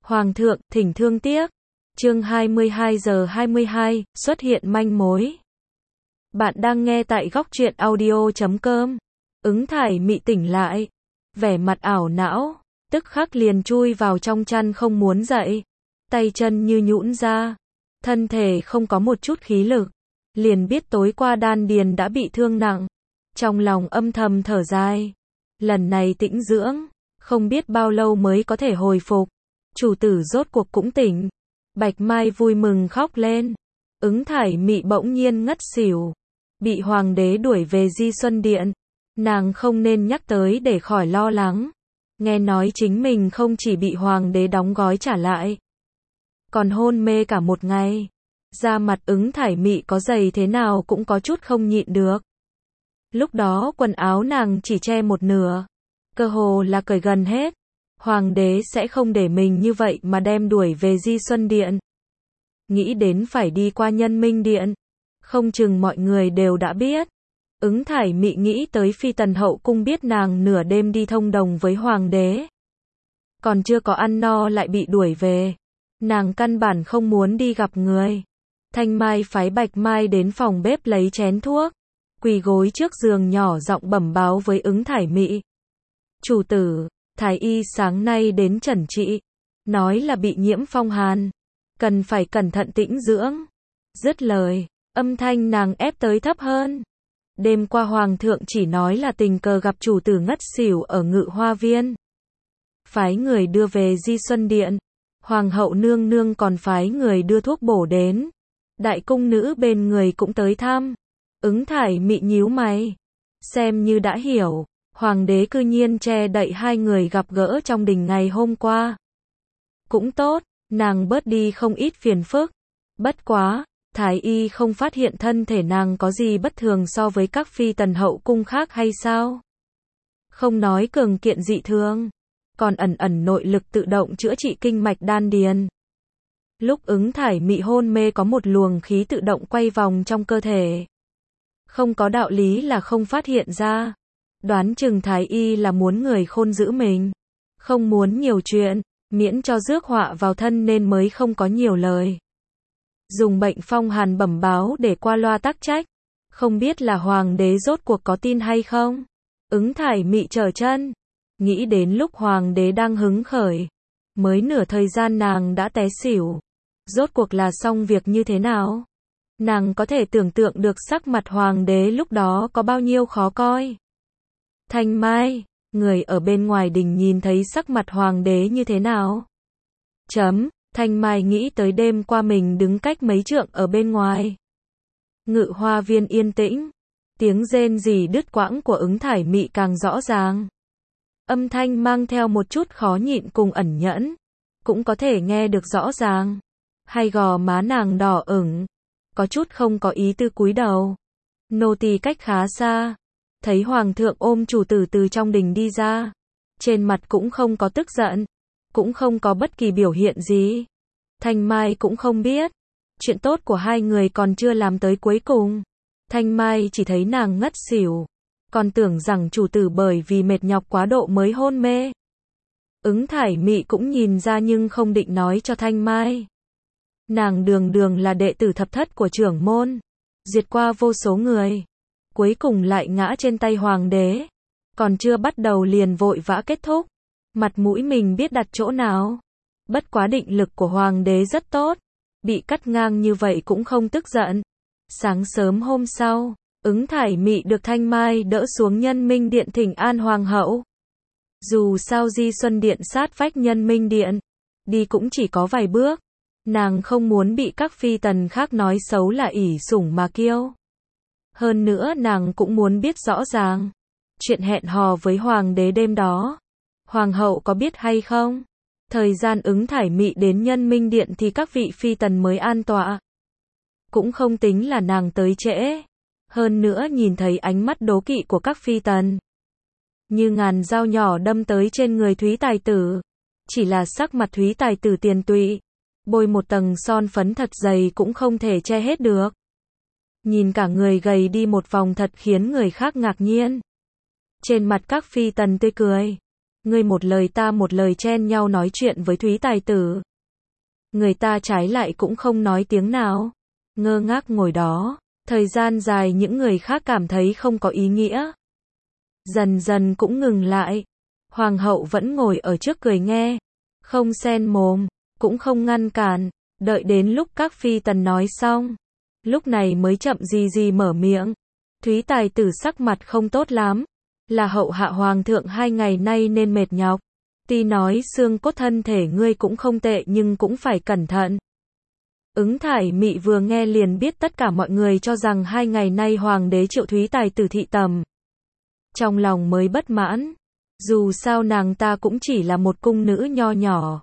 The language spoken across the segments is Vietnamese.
Hoàng thượng, thỉnh thương tiếc. Chương 22 giờ 22, xuất hiện manh mối. Bạn đang nghe tại góc truyện audio.com. Ứng Thải Mị tỉnh lại, vẻ mặt ảo não, tức khắc liền chui vào trong chăn không muốn dậy, tay chân như nhũn ra, thân thể không có một chút khí lực, liền biết tối qua đan điền đã bị thương nặng, trong lòng âm thầm thở dài, lần này tĩnh dưỡng, không biết bao lâu mới có thể hồi phục. Chủ tử rốt cuộc cũng tỉnh. Bạch Mai vui mừng khóc lên. Ứng Thải Mị bỗng nhiên ngất xỉu, bị hoàng đế đuổi về Di Xuân Điện. Nàng không nên nhắc tới để khỏi lo lắng. Nghe nói chính mình không chỉ bị hoàng đế đóng gói trả lại, còn hôn mê cả một ngày. Da mặt Ứng Thải Mị có dày thế nào cũng có chút không nhịn được. Lúc đó quần áo nàng chỉ che một nửa, cơ hồ là cởi gần hết. Hoàng đế sẽ không để mình như vậy mà đem đuổi về Di Xuân Điện. Nghĩ đến phải đi qua Nhân Minh Điện, không chừng mọi người đều đã biết. Ứng Thải Mị nghĩ tới Phi Tần hậu cung biết nàng nửa đêm đi thông đồng với hoàng đế, còn chưa có ăn no lại bị đuổi về. Nàng căn bản không muốn đi gặp người. Thanh Mai phái Bạch Mai đến phòng bếp lấy chén thuốc, quỳ gối trước giường nhỏ giọng bẩm báo với Ứng Thải Mị. Chủ tử, Thái y sáng nay đến chẩn trị, nói là bị nhiễm phong hàn, cần phải cẩn thận tĩnh dưỡng. Dứt lời, âm thanh nàng ép tới thấp hơn. Đêm qua hoàng thượng chỉ nói là tình cờ gặp chủ tử ngất xỉu ở Ngự Hoa Viên, phái người đưa về Di Xuân Điện. Hoàng hậu nương nương còn phái người đưa thuốc bổ đến. Đại cung nữ bên người cũng tới thăm. Ứng Thải Mị nhíu mày, xem như đã hiểu. Hoàng đế cư nhiên che đậy hai người gặp gỡ trong đình ngày hôm qua. Cũng tốt, nàng bớt đi không ít phiền phức. Bất quá, Thái y không phát hiện thân thể nàng có gì bất thường so với các phi tần hậu cung khác hay sao? Không nói cường kiện dị thường, còn ẩn ẩn nội lực tự động chữa trị kinh mạch đan điền. Lúc Ứng Thải Mị hôn mê có một luồng khí tự động quay vòng trong cơ thể. Không có đạo lý là không phát hiện ra. Đoán chừng Thái y là muốn người khôn giữ mình, không muốn nhiều chuyện, miễn cho rước họa vào thân nên mới không có nhiều lời. Dùng bệnh phong hàn bẩm báo để qua loa tắc trách. Không biết là hoàng đế rốt cuộc có tin hay không? Ứng Thải Mị trở chân, nghĩ đến lúc hoàng đế đang hứng khởi, mới nửa thời gian nàng đã té xỉu. Rốt cuộc là xong việc như thế nào? Nàng có thể tưởng tượng được sắc mặt hoàng đế lúc đó có bao nhiêu khó coi. Thanh Mai, người ở bên ngoài đình nhìn thấy sắc mặt hoàng đế như thế nào? Thanh Mai nghĩ tới đêm qua mình đứng cách mấy trượng ở bên ngoài. Ngự Hoa Viên yên tĩnh, tiếng rên rỉ đứt quãng của Ứng Thải Mị càng rõ ràng. Âm thanh mang theo một chút khó nhịn cùng ẩn nhẫn, cũng có thể nghe được rõ ràng. Hai gò má nàng đỏ ửng, có chút không có ý tư cúi đầu. Nô tỳ cách khá xa, thấy hoàng thượng ôm chủ tử từ trong đình đi ra, trên mặt cũng không có tức giận, cũng không có bất kỳ biểu hiện gì. Thanh Mai cũng không biết, chuyện tốt của hai người còn chưa làm tới cuối cùng. Thanh Mai chỉ thấy nàng ngất xỉu, còn tưởng rằng chủ tử bởi vì mệt nhọc quá độ mới hôn mê. Ứng Thải Mị cũng nhìn ra nhưng không định nói cho Thanh Mai. Nàng đường đường là đệ tử thập thất của trưởng môn, diệt qua vô số người, cuối cùng lại ngã trên tay hoàng đế, còn chưa bắt đầu liền vội vã kết thúc. Mặt mũi mình biết đặt chỗ nào. Bất quá định lực của hoàng đế rất tốt, bị cắt ngang như vậy cũng không tức giận. Sáng sớm hôm sau, Ứng Thải Mị được Thanh Mai đỡ xuống Nhân Minh Điện thỉnh an hoàng hậu. Dù sao Di Xuân Điện sát vách Nhân Minh Điện, đi cũng chỉ có vài bước. Nàng không muốn bị các phi tần khác nói xấu là ỷ sủng mà kiêu. Hơn nữa nàng cũng muốn biết rõ ràng chuyện hẹn hò với hoàng đế đêm đó. Hoàng hậu có biết hay không? Thời gian Ứng Thải Mị đến Nhân Minh Điện thì các vị phi tần mới an tọa. Cũng không tính là nàng tới trễ. Hơn nữa nhìn thấy ánh mắt đố kỵ của các phi tần, như ngàn dao nhỏ đâm tới trên người Thúy Tài Tử. Chỉ là sắc mặt Thúy Tài Tử tiền tụy, bôi một tầng son phấn thật dày cũng không thể che hết được. Nhìn cả người gầy đi một vòng thật khiến người khác ngạc nhiên. Trên mặt các phi tần tươi cười, Ngươi một lời ta một lời chen nhau nói chuyện với Thúy Tài Tử. Người ta trái lại cũng không nói tiếng nào. Ngơ ngác ngồi đó. Thời gian dài những người khác cảm thấy không có ý nghĩa. Dần dần cũng ngừng lại. Hoàng hậu vẫn ngồi ở trước cười nghe. Không xen mồm, cũng không ngăn cản. Đợi đến lúc các phi tần nói xong. Lúc này mới chậm gì mở miệng. Thúy Tài Tử sắc mặt không tốt lắm. Là hậu hạ hoàng thượng 2 ngày nay nên mệt nhọc. Tuy nói xương cốt thân thể ngươi cũng không tệ nhưng cũng phải cẩn thận. Ứng Thải Mị vừa nghe liền biết tất cả mọi người cho rằng 2 ngày nay hoàng đế triệu Thúy Tài Tử thị tầm. Trong lòng mới bất mãn. Dù sao nàng ta cũng chỉ là một cung nữ nho nhỏ.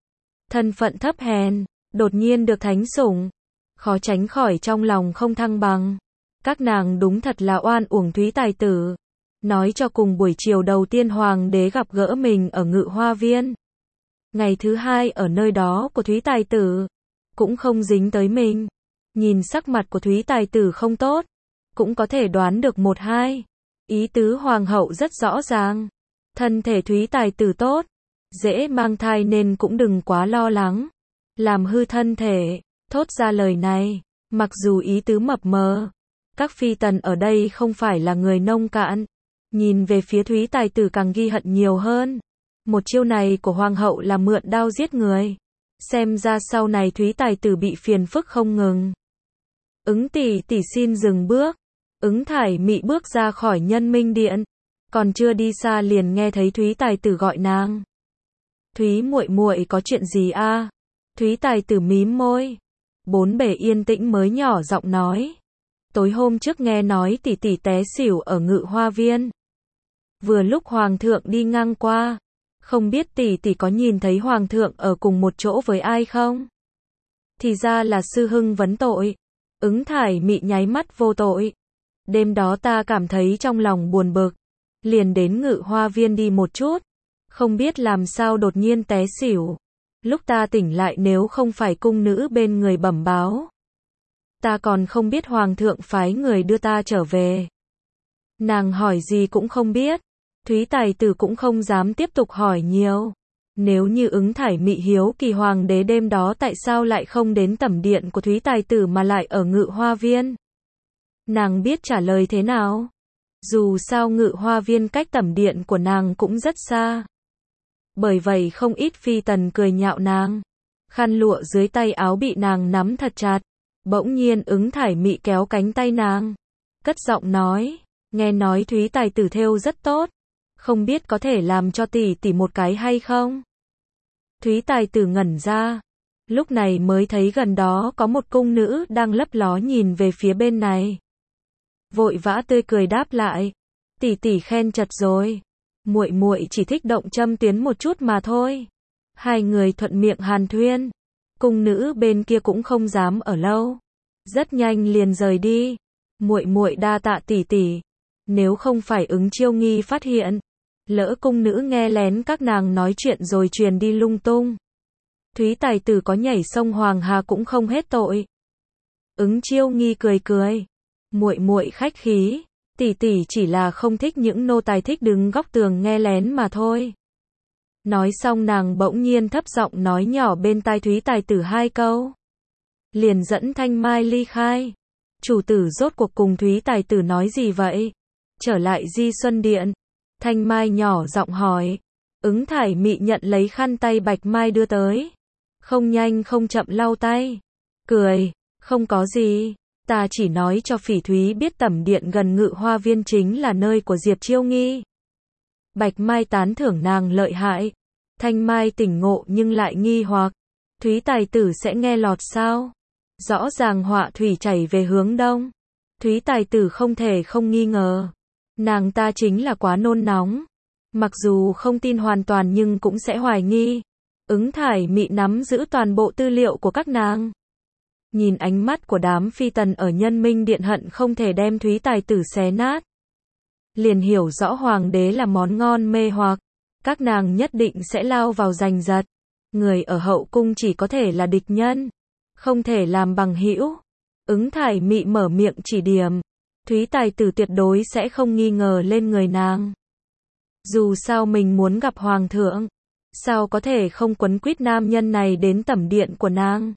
Thân phận thấp hèn, đột nhiên được thánh sủng. Khó tránh khỏi trong lòng không thăng bằng. Các nàng đúng thật là oan uổng Thúy Tài Tử. Nói cho cùng buổi chiều đầu tiên hoàng đế gặp gỡ mình ở Ngự Hoa Viên. Ngày thứ 2 ở nơi đó của Thúy Tài Tử. Cũng không dính tới mình. Nhìn sắc mặt của Thúy Tài Tử không tốt. Cũng có thể đoán được 1-2. Ý tứ hoàng hậu rất rõ ràng. Thân thể Thúy Tài Tử tốt. Dễ mang thai nên cũng đừng quá lo lắng. Làm hư thân thể. Thốt ra lời này. Mặc dù ý tứ mập mờ. Các phi tần ở đây không phải là người nông cạn. Nhìn về phía Thúy Tài Tử càng ghi hận nhiều hơn. Một chiêu này của hoàng hậu là mượn đao giết người. Xem ra sau này Thúy Tài Tử bị phiền phức không ngừng. Ứng tỷ tỷ xin dừng bước. Ứng Thải Mị bước ra khỏi Nhân Minh Điện. Còn chưa đi xa liền nghe thấy Thúy Tài Tử gọi nàng. Thúy muội muội có chuyện gì a? Thúy Tài Tử mím môi. Bốn bề yên tĩnh mới nhỏ giọng nói. Tối hôm trước nghe nói tỷ tỷ té xỉu ở Ngự Hoa Viên. Vừa lúc hoàng thượng đi ngang qua. Không biết tỷ tỷ có nhìn thấy hoàng thượng ở cùng một chỗ với ai không? Thì ra là sư hưng vấn tội. Ứng Thải Mị nháy mắt vô tội. Đêm đó ta cảm thấy trong lòng buồn bực. Liền đến Ngự Hoa Viên đi một chút. Không biết làm sao đột nhiên té xỉu. Lúc ta tỉnh lại nếu không phải cung nữ bên người bẩm báo. Ta còn không biết hoàng thượng phái người đưa ta trở về. Nàng hỏi gì cũng không biết. Thúy Tài Tử cũng không dám tiếp tục hỏi nhiều. Nếu như Ứng Thải Mị hiếu kỳ hoàng đế đêm đó tại sao lại không đến tẩm điện của Thúy Tài Tử mà lại ở Ngự Hoa Viên. Nàng biết trả lời thế nào. Dù sao Ngự Hoa Viên cách tẩm điện của nàng cũng rất xa. Bởi vậy không ít phi tần cười nhạo nàng. Khăn lụa dưới tay áo bị nàng nắm thật chặt. Bỗng nhiên Ứng Thải Mị kéo cánh tay nàng. Cất giọng nói. Nghe nói Thúy Tài Tử thêu rất tốt. Không biết có thể làm cho tỷ tỷ một cái hay không? Thúy Tài Tử ngẩn ra. Lúc này mới thấy gần đó có một cung nữ đang lấp ló nhìn về phía bên này. Vội vã tươi cười đáp lại. Tỷ tỷ khen chật rồi. Muội muội chỉ thích động châm tuyến một chút mà thôi. Hai người thuận miệng hàn thuyên. Cung nữ bên kia cũng không dám ở lâu. Rất nhanh liền rời đi. Muội muội đa tạ tỷ tỷ. Nếu không phải Ứng Chiêu Nghi phát hiện. Lỡ cung nữ nghe lén các nàng nói chuyện rồi truyền đi lung tung. Thúy Tài Tử có nhảy sông Hoàng Hà cũng không hết tội. Ứng Chiêu Nghi cười cười. Muội muội khách khí. Tỷ tỷ chỉ là không thích những nô tài thích đứng góc tường nghe lén mà thôi. Nói xong nàng bỗng nhiên thấp giọng nói nhỏ bên tai Thúy Tài Tử 2 câu. Liền dẫn Thanh Mai ly khai. Chủ tử rốt cuộc cùng Thúy Tài Tử nói gì vậy? Trở lại Di Xuân Điện. Thanh Mai nhỏ giọng hỏi. Ứng Thải Mị nhận lấy khăn tay Bạch Mai đưa tới. Không nhanh không chậm lau tay. Cười. Không có gì. Ta chỉ nói cho Phỉ Thúy biết tẩm điện gần Ngự Hoa Viên chính là nơi của Diệp Chiêu Nghi. Bạch Mai tán thưởng nàng lợi hại. Thanh Mai tỉnh ngộ nhưng lại nghi hoặc. Thúy Tài Tử sẽ nghe lọt sao? Rõ ràng họa thủy chảy về hướng đông. Thúy Tài Tử không thể không nghi ngờ. Nàng ta chính là quá nôn nóng. Mặc dù không tin hoàn toàn nhưng cũng sẽ hoài nghi. Ứng Thải Mị nắm giữ toàn bộ tư liệu của các nàng. Nhìn ánh mắt của đám phi tần ở Nhân Minh Điện hận không thể đem Thúy Tài Tử xé nát. Liền hiểu rõ hoàng đế là món ngon mê hoặc. Các nàng nhất định sẽ lao vào giành giật. Người ở hậu cung chỉ có thể là địch nhân. Không thể làm bằng hữu. Ứng Thải Mị mở miệng chỉ điểm. Thúy Tài Tử tuyệt đối sẽ không nghi ngờ lên người nàng. Dù sao mình muốn gặp hoàng thượng, sao có thể không quấn quýt nam nhân này đến tẩm điện của nàng.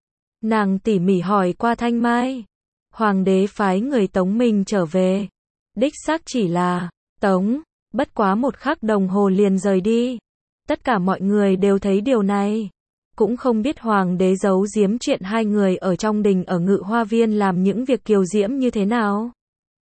Nàng tỉ mỉ hỏi qua Thanh Mai. Hoàng đế phái người tống mình trở về. Đích xác chỉ là tống, bất quá 1 khắc đồng hồ liền rời đi. Tất cả mọi người đều thấy điều này. Cũng không biết hoàng đế giấu giếm chuyện 2 người ở trong đình ở Ngự Hoa Viên làm những việc kiều diễm như thế nào.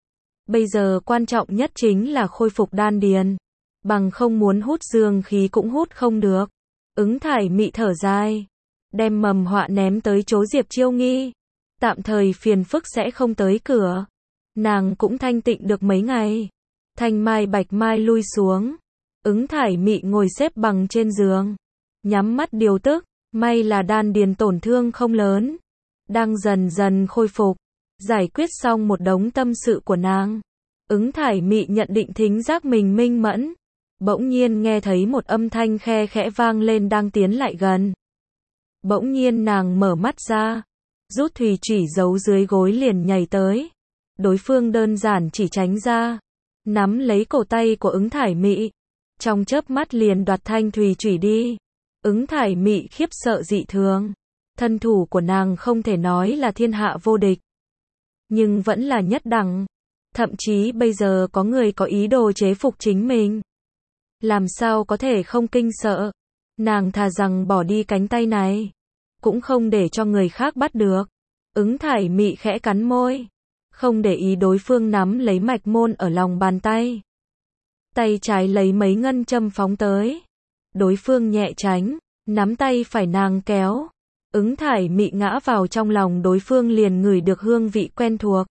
Bây giờ quan trọng nhất chính là khôi phục đan điền. Bằng không muốn hút dương khí cũng hút không được. Ứng Thải Mị thở dài, đem mầm họa ném tới chỗ Diệp Chiêu Nghi. Tạm thời phiền phức sẽ không tới cửa. Nàng cũng thanh tịnh được mấy ngày. Thanh Mai Bạch Mai lui xuống. Ứng Thải Mị ngồi xếp bằng trên giường, nhắm mắt điều tức. May là đan điền tổn thương không lớn, đang dần dần khôi phục. Giải quyết xong một đống tâm sự của nàng, Ứng Thải Mị nhận định thính giác mình minh mẫn. Bỗng nhiên nghe thấy một âm thanh khe khẽ vang lên đang tiến lại gần. Bỗng nhiên nàng mở mắt ra, rút thùy chủy giấu dưới gối liền nhảy tới. Đối phương đơn giản chỉ tránh ra, nắm lấy cổ tay của Ứng Thải Mị, trong chớp mắt liền đoạt thanh thùy chủy đi. Ứng Thải Mị khiếp sợ dị thường. Thân thủ của nàng không thể nói là thiên hạ vô địch, nhưng vẫn là nhất đẳng. Thậm chí bây giờ có người có ý đồ chế phục chính mình, làm sao có thể không kinh sợ. Nàng thà rằng bỏ đi cánh tay này, cũng không để cho người khác bắt được. Ứng Thải Mị khẽ cắn môi, không để ý đối phương nắm lấy mạch môn ở lòng bàn tay. Tay trái lấy mấy ngân châm phóng tới. Đối phương nhẹ tránh, nắm tay phải nàng kéo. Ứng Thải Mị ngã vào trong lòng đối phương liền ngửi được hương vị quen thuộc.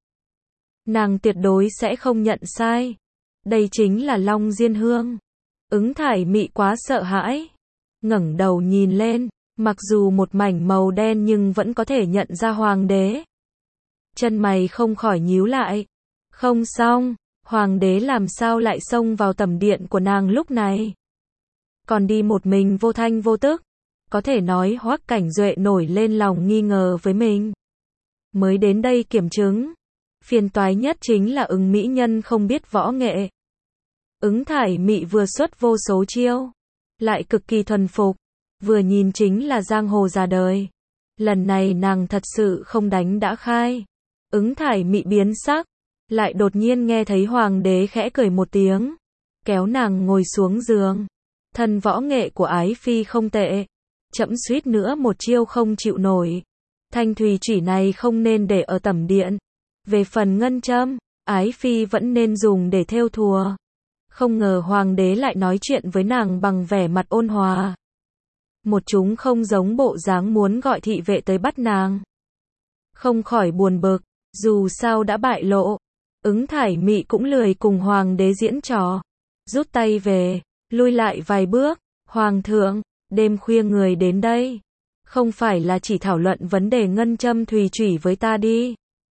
Nàng tuyệt đối sẽ không nhận sai. Đây chính là Long Diên hương. Ứng Thải Mị quá sợ hãi, ngẩng đầu nhìn lên, mặc dù một mảnh màu đen nhưng vẫn có thể nhận ra hoàng đế. Chân mày không khỏi nhíu lại. Không xong, hoàng đế làm sao lại xông vào tẩm điện của nàng lúc này? Còn đi một mình vô thanh vô tức. Có thể nói Hoắc Cảnh Duệ nổi lên lòng nghi ngờ với mình. Mới đến đây kiểm chứng. Phiền toái nhất chính là Ứng mỹ nhân không biết võ nghệ. Ứng Thải Mị vừa xuất vô số chiêu, lại cực kỳ thuần phục, vừa nhìn chính là giang hồ già đời. Lần này nàng thật sự không đánh đã khai. Ứng Thải Mị biến sắc, lại đột nhiên nghe thấy hoàng đế khẽ cười một tiếng, kéo nàng ngồi xuống giường. Thân võ nghệ của Ái Phi không tệ, chậm suýt nữa một chiêu không chịu nổi. Thanh thùy chủy này không nên để ở tẩm điện. Về phần ngân châm, Ái Phi vẫn nên dùng để thêu thùa. Không ngờ hoàng đế lại nói chuyện với nàng bằng vẻ mặt ôn hòa. Một chúng không giống bộ dáng muốn gọi thị vệ tới bắt nàng. Không khỏi buồn bực, dù sao đã bại lộ. Ứng Thải Mị cũng lười cùng hoàng đế diễn trò. Rút tay về, lui lại vài bước. Hoàng thượng, đêm khuya người đến đây, không phải là chỉ thảo luận vấn đề ngân châm thùy chủy với ta đi.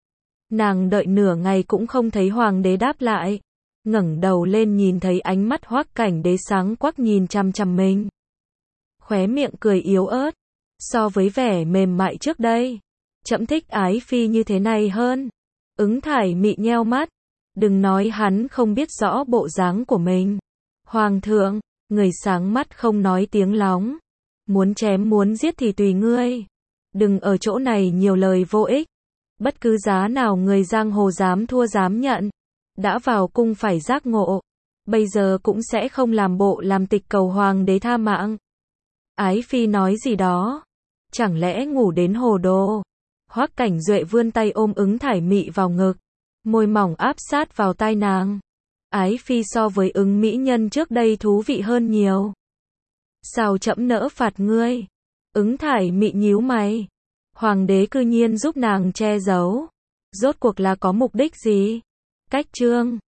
Nàng đợi nửa ngày cũng không thấy hoàng đế đáp lại. Ngẩng đầu lên nhìn thấy ánh mắt Hoắc Cảnh Đế sáng quắc nhìn chằm chằm mình. Khóe miệng cười yếu ớt. So với vẻ mềm mại trước đây, trẫm thích Ái Phi như thế này hơn. Ứng Thải Mị nheo mắt. Đừng nói hắn không biết rõ bộ dáng của mình. Hoàng thượng, người sáng mắt không nói tiếng lóng. Muốn chém muốn giết thì tùy ngươi. Đừng ở chỗ này nhiều lời vô ích. Bất cứ giá nào người giang hồ dám thua dám nhận. Đã vào cung phải giác ngộ. Bây giờ cũng sẽ không làm bộ làm tịch cầu hoàng đế tha mạng. Ái Phi nói gì đó? Chẳng lẽ ngủ đến hồ đồ? Hoắc Cảnh Duệ vươn tay ôm Ứng Thải Mị vào ngực, môi mỏng áp sát vào tai nàng. Ái Phi so với Ứng mỹ nhân trước đây thú vị hơn nhiều. Sao trẫm nỡ phạt ngươi? Ứng Thải Mị nhíu mày. Hoàng đế cư nhiên giúp nàng che giấu. Rốt cuộc là có mục đích gì? Cách chương